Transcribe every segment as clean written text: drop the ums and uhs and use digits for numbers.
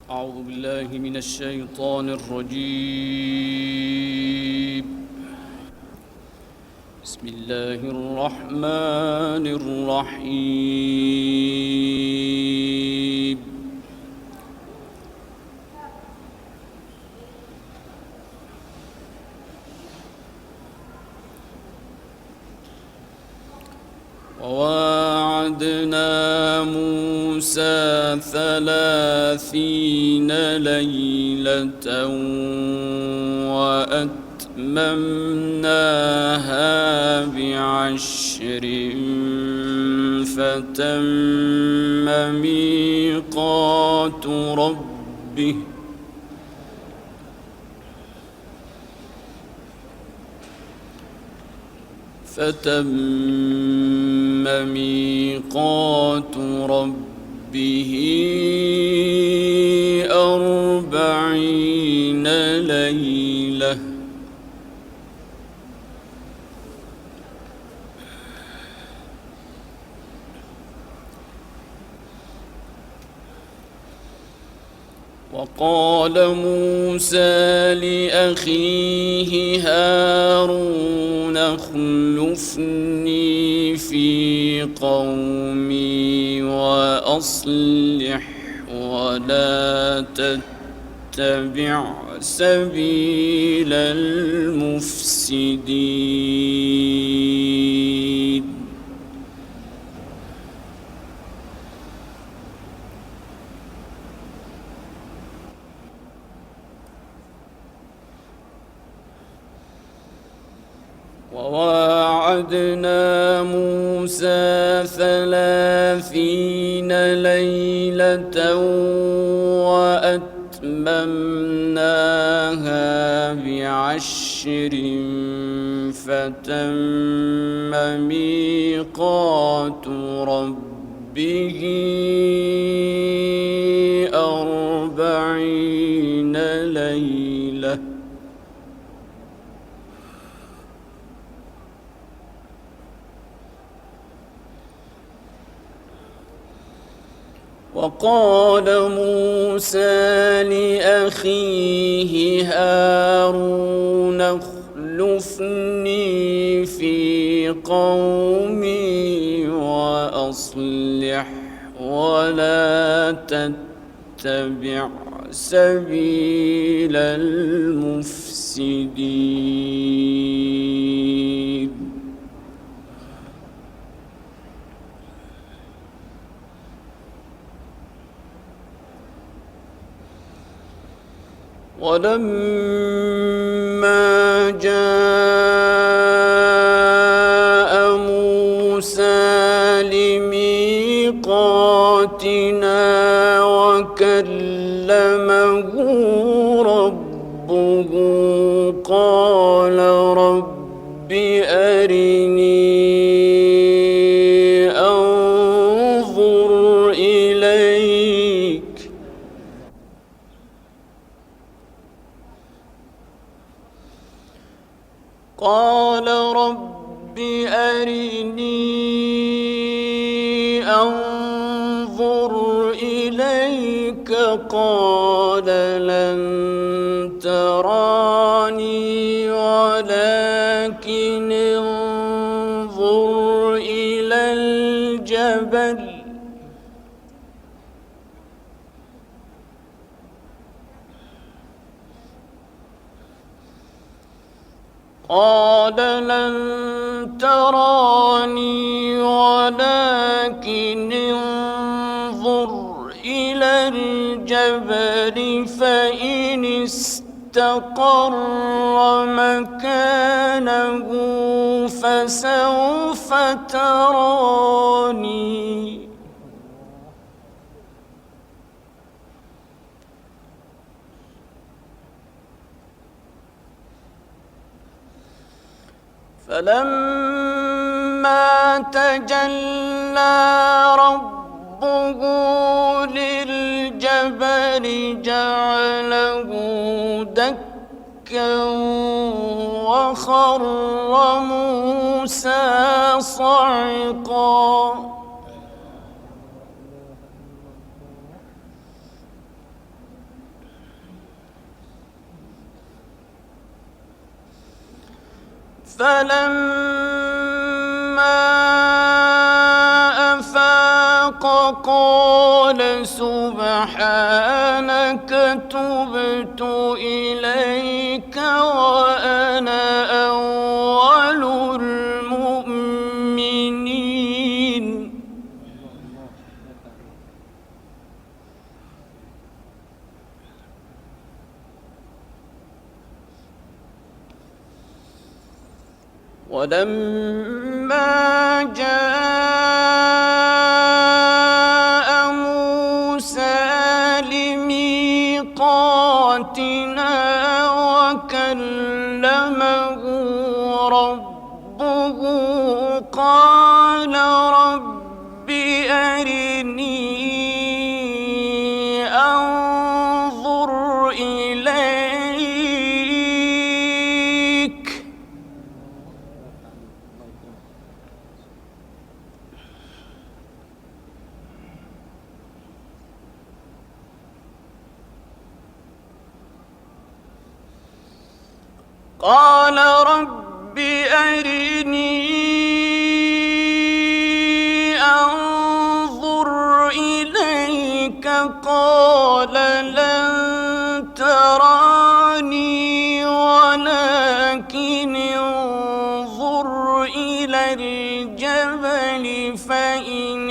أعوذ بالله من الشيطان الرجيم. بسم الله الرحمن الرحيم. وواعدنا موسى 30 ليلة وأتممناها ب10 فتم ميقات ربه فتم 40 ليلة وقال موسى لأخيه هارون اخلفني في قومي وأصلح ولا تتبع سبيل المفسدين. وواعدنا موسى 30 ليلة وأتممناها ب10 فتم ميقات ربه 40 ليلة وقال موسى لأخيه هارون اخلفني في قومي وأصلح ولا تتبع سبيل المفسدين. ولما جاء موسى لميقاتنا وكلمه ربه قال رب أرني أنظر إليك قال رب أرني أنظر إليك قال لن تراني ولكن انظر إلى الجبل قال لن تراني ولكن انظر إلى الجبل فإن استقر مكانه فسوف تراني فلما تجلى ربه للجبل جعله دكا وخر موسى صعقا. فلما أفاق قال سبحانك تبت إليك وأنا أول المؤمنين. ولما جاء موسى لميقاتنا وكلمه ربه قال رب أرني أنظر إليك قال رب أرني أنظر إليك قال لن تراني ولكن انظر إلى الجبل فإن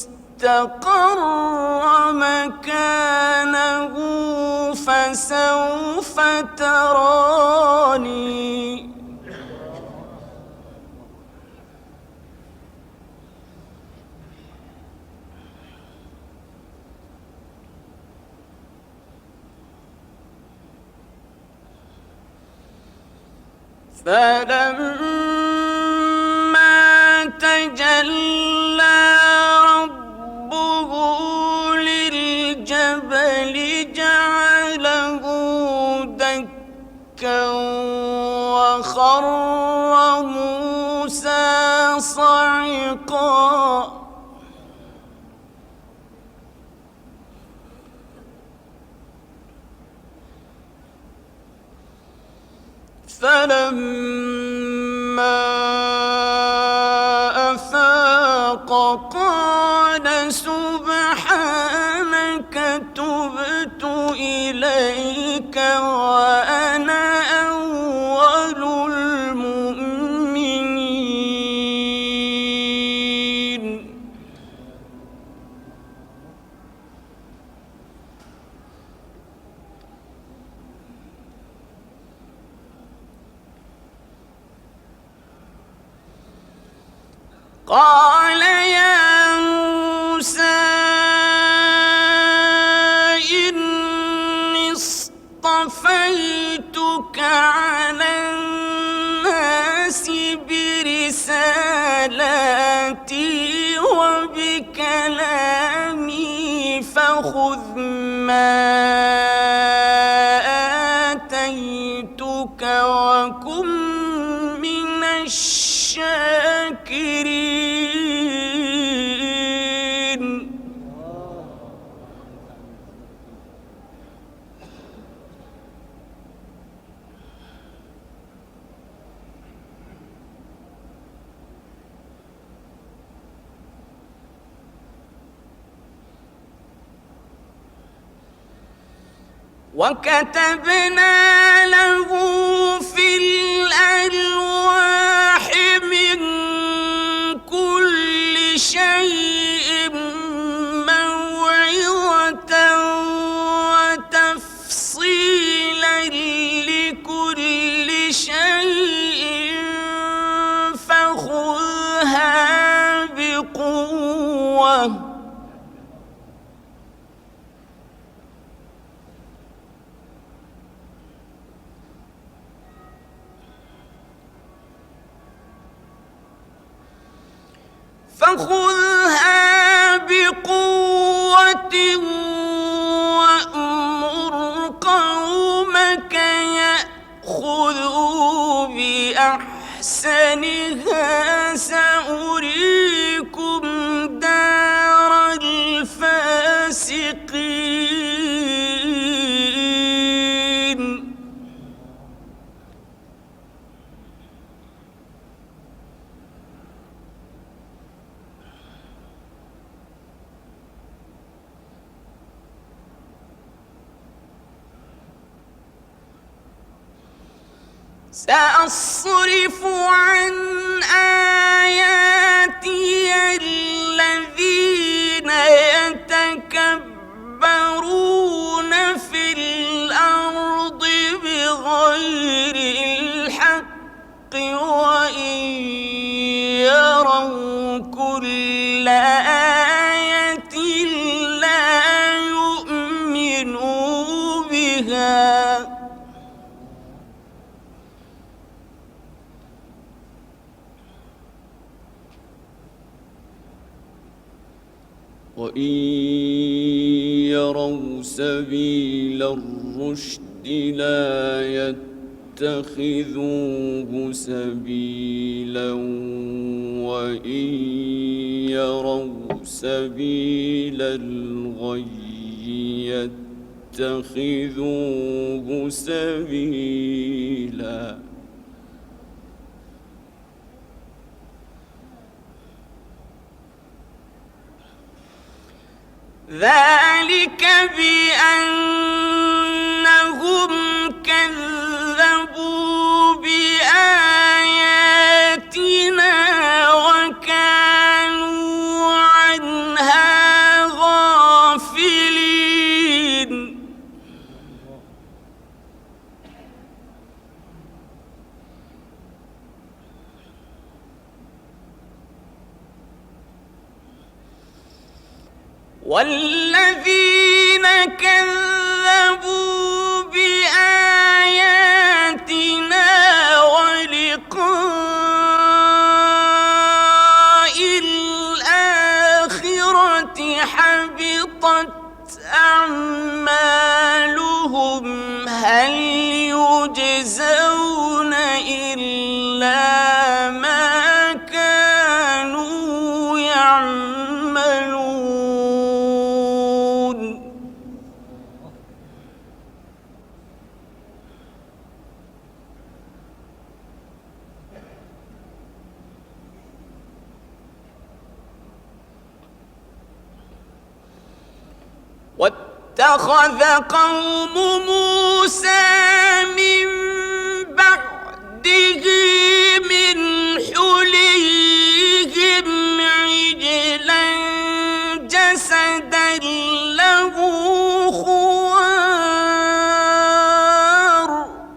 استقر مكانه فسوف تراني. فلما تجلى ربه للجبل جعله دكا وخر موسى صعقا. فلما أفاق قال سبحانك تبت إليك وأنا أول المؤمنين. قال يا موسى إني اصطفيتك على الناس برسالاتي وبكلامي فخذ ما آتيتك وكن من الشاكرين. وكتبنا له في الألواح من كل شيء موعظة وتفصيلا لكل شيء فخذها بقوة. فخذها بقوة وأمر قومك يأخذوا بأحسنها سأريكم دار الفاسقين. سأصرف عن آياتي الذين يتكبرون في الأرض بغير الحق وإن يروا كل آية لا يؤمنوا بها وإن يروا سبيل الرشد لا يتخذوه سبيلا وإن يروا سبيل الغي يتخذوه سبيلا ذلك بأنهم كذبوا بآياتنا وكانوا عنها غافلين والذين كذبوا بآياتنا ولقاء الآخرة حبطت أعمالهم هل يجزون إلا ما كانوا يعملون واتخذ قوم موسى من بعده من حليهم عجلا جسدا له خوار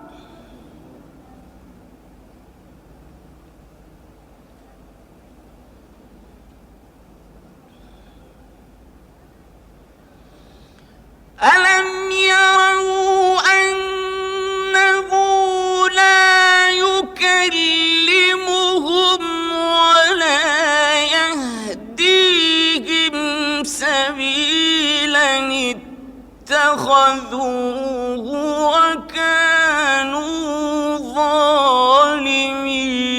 ألم يروا أنه لا يكلمهم ولا يهديهم سبيلا اتخذوه وكانوا ظالمين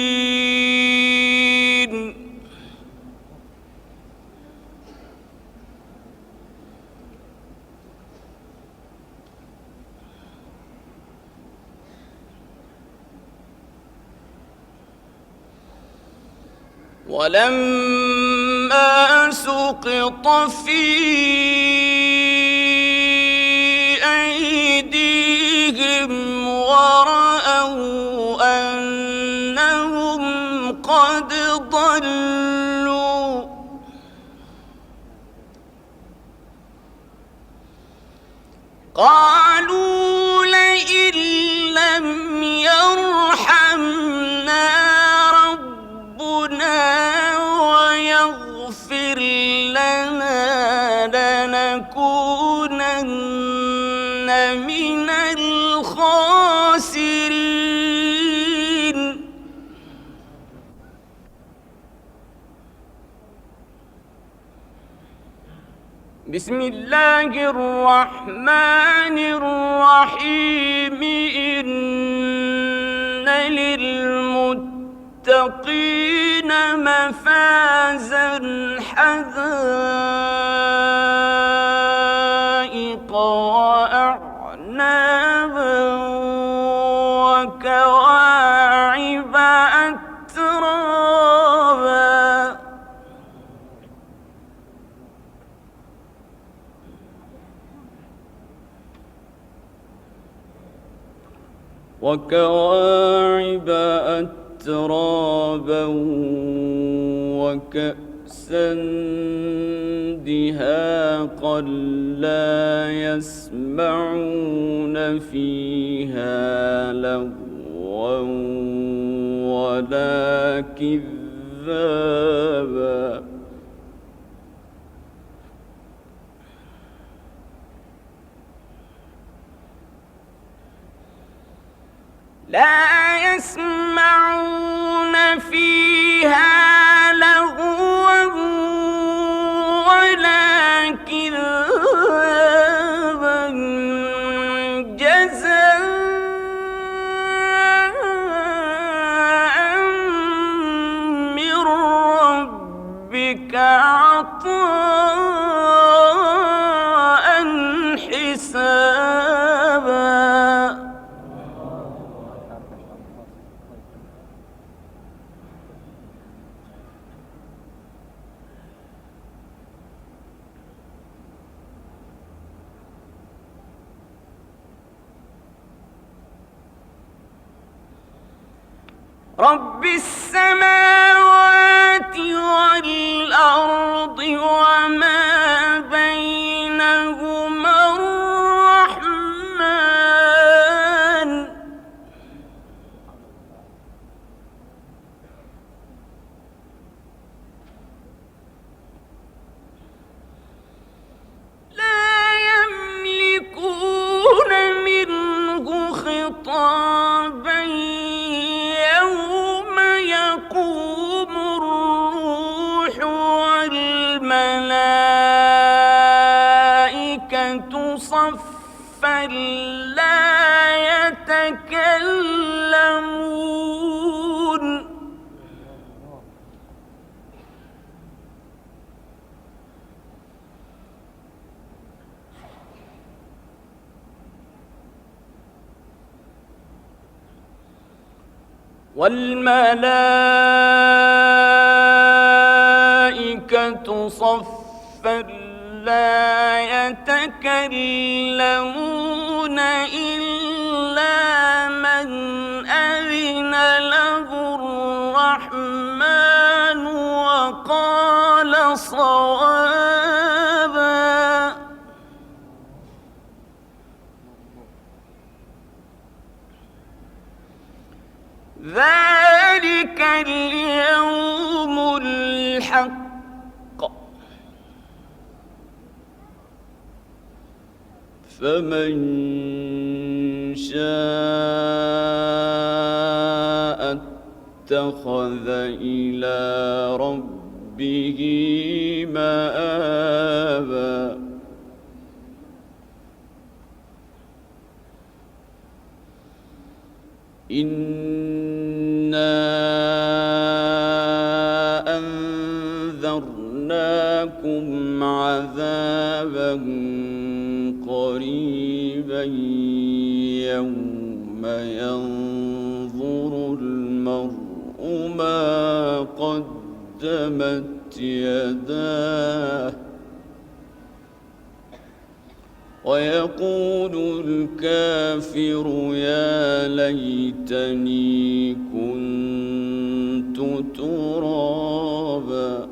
ولما سقط في أيديهم ورأوا أنهم قد ضلوا قالوا لئن لم يرحمنا ويغفر لنا لنكونن من الخاسرين بسم الله الرحمن الرحيم إن للمتقين مفازا حدائق وأعنابا وكواعب أترابا وكواعب أترابا وكأسا دهاقا لا يسمعون فيها لغوا ولا كذابا لا يسمعون فيها لغوا ولا كذابا جزاء من ربك عطاء حسابا. رب السماوات والأرض وما بينهما الرحمن لا يملكون منه خطابا يوم يقوم الروح والملائكة صفا لا يتكلمون والملائكة صفا لا يتكلمون إلا من أذن له الرحمن وقال صوابا. ذلك اليوم الحق فمن شاء اتخذ إلى ربه مآبا إنا أنذرناكم عذابا قريبا يوم ينظر المرء ما قدمت يداه ويقول الكافر يا ليتني كنت ترابا.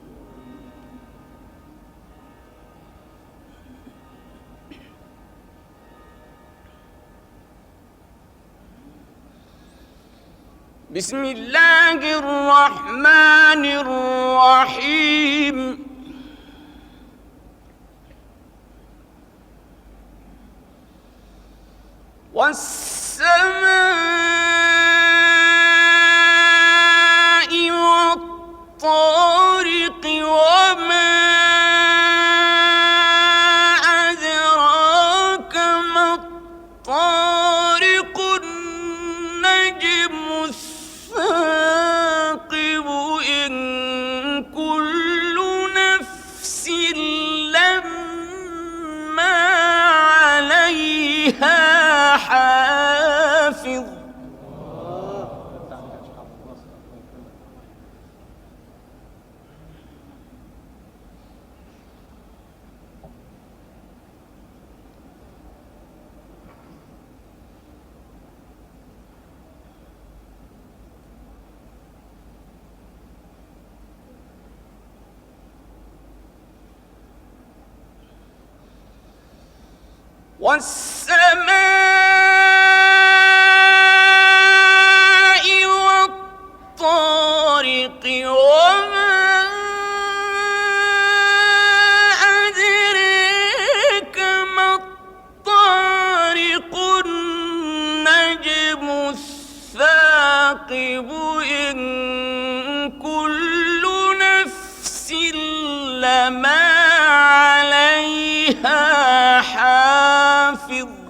بسم الله الرحمن الرحيم والسماء والطارق وما أدراك ما الطارق النجم الثاقب إن كل نفس لما عليها حافظ. والسماء والطارق وما أدريك ما الطارق النجم الثاقب إن كل نفس لما عليها حافظ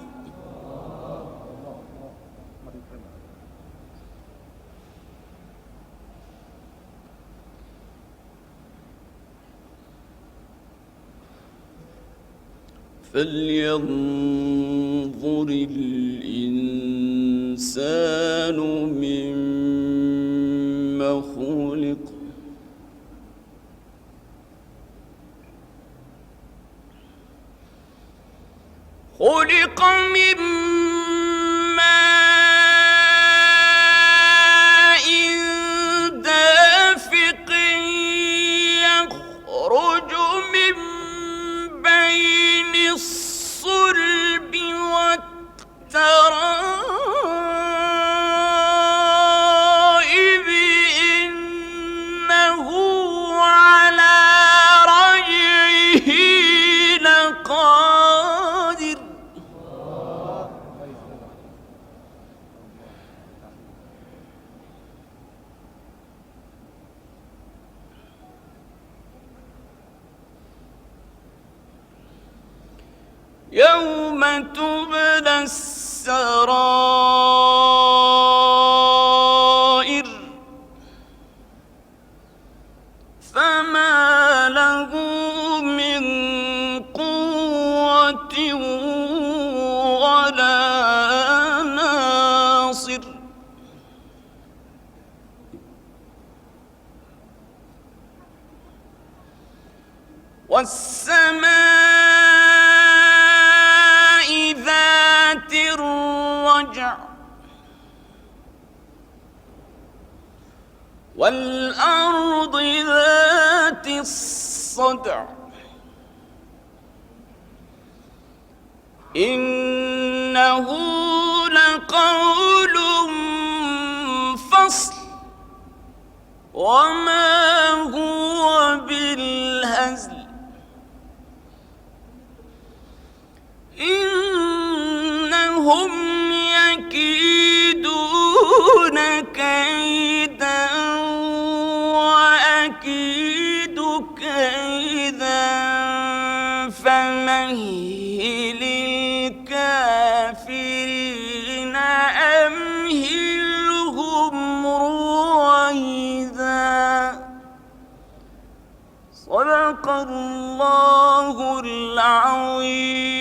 فلينظر الإنسان مما خلق خلق من ماء دافق يخرج من بين الصلب والترائب إنه على رجعه لقادر يوم تبلى السرائر فما له من قوة ولا ناصر والسماء ذات الرجع والأرض ذات الصدع إنه لقول فصل وما هو بالهزل إنهم يكيدون كيدا وأكيد كيدا فمهل الكافرين أمهلهم رويدا صدق الله العظيم.